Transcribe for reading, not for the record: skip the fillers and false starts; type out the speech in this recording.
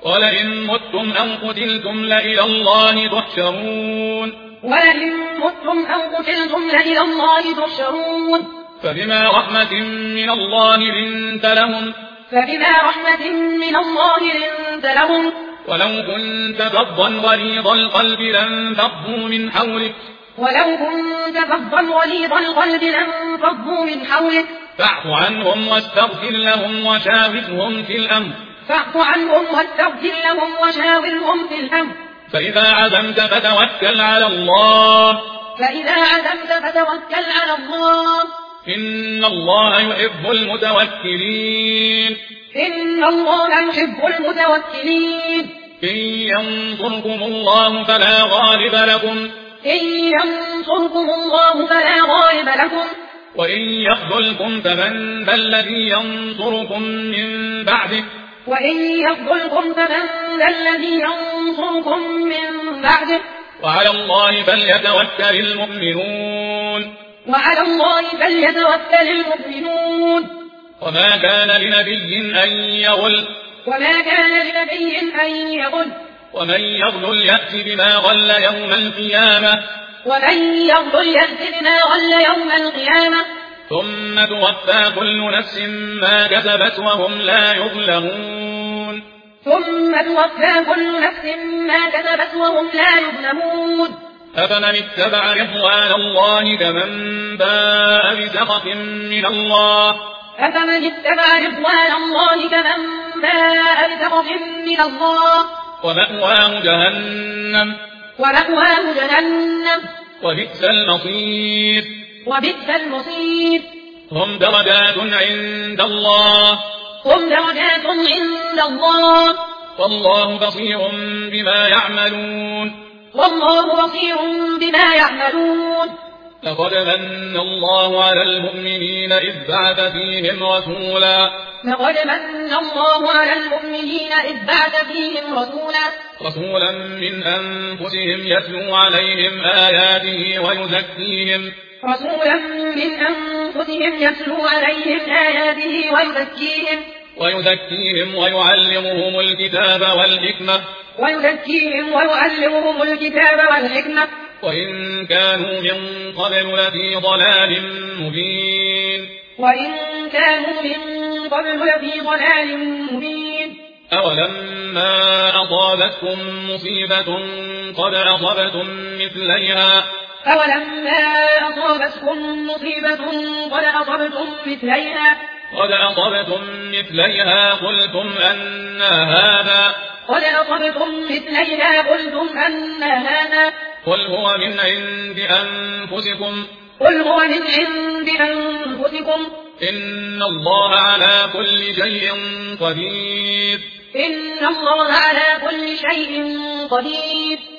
ولئن متم أو قتلتم لإلى الله تحشرون ولئن متم أو قتلتم لإلى الله تحشرون فبما رحمة من الله لنت لهم ولو كنت فظا غليظ القلب لانفضوا من حولك فاعف عنهم واستغفر لهم وشاورهم في الأمر فإذا عزمت فتوكل على الله إن الله يحب المتوكلين إن ينصركم الله فلا غالب لكم وإن يخذلكم فمن ذا الذي ينصركم من بعده وعلى الله فليتوكل المؤمنون وما كان لنبي أن يغل ومن يغل يأت بما غل يوم القيامة ثم توفى كل نفس ما كسبت وهم لا يظلمون أفمن اتبع رضوان الله كمن باء بسخط من الله ومأواه جهنم وبئس المصير هم درجات عند الله والله بصير بما يعملون لقد من الله على المؤمنين إذ بعث فيهم رسولا من أنفسهم يتلو عليهم آياته ويزكيهم ويعلمهم الكتاب والحكمة وإن كانوا من قبل لفي ضلال مبين أولما أصابتكم مصيبة قد أصبتم مثليها قلتم أنى هذا قل هو من عند أنفسكم إن الله على كل شيء قدير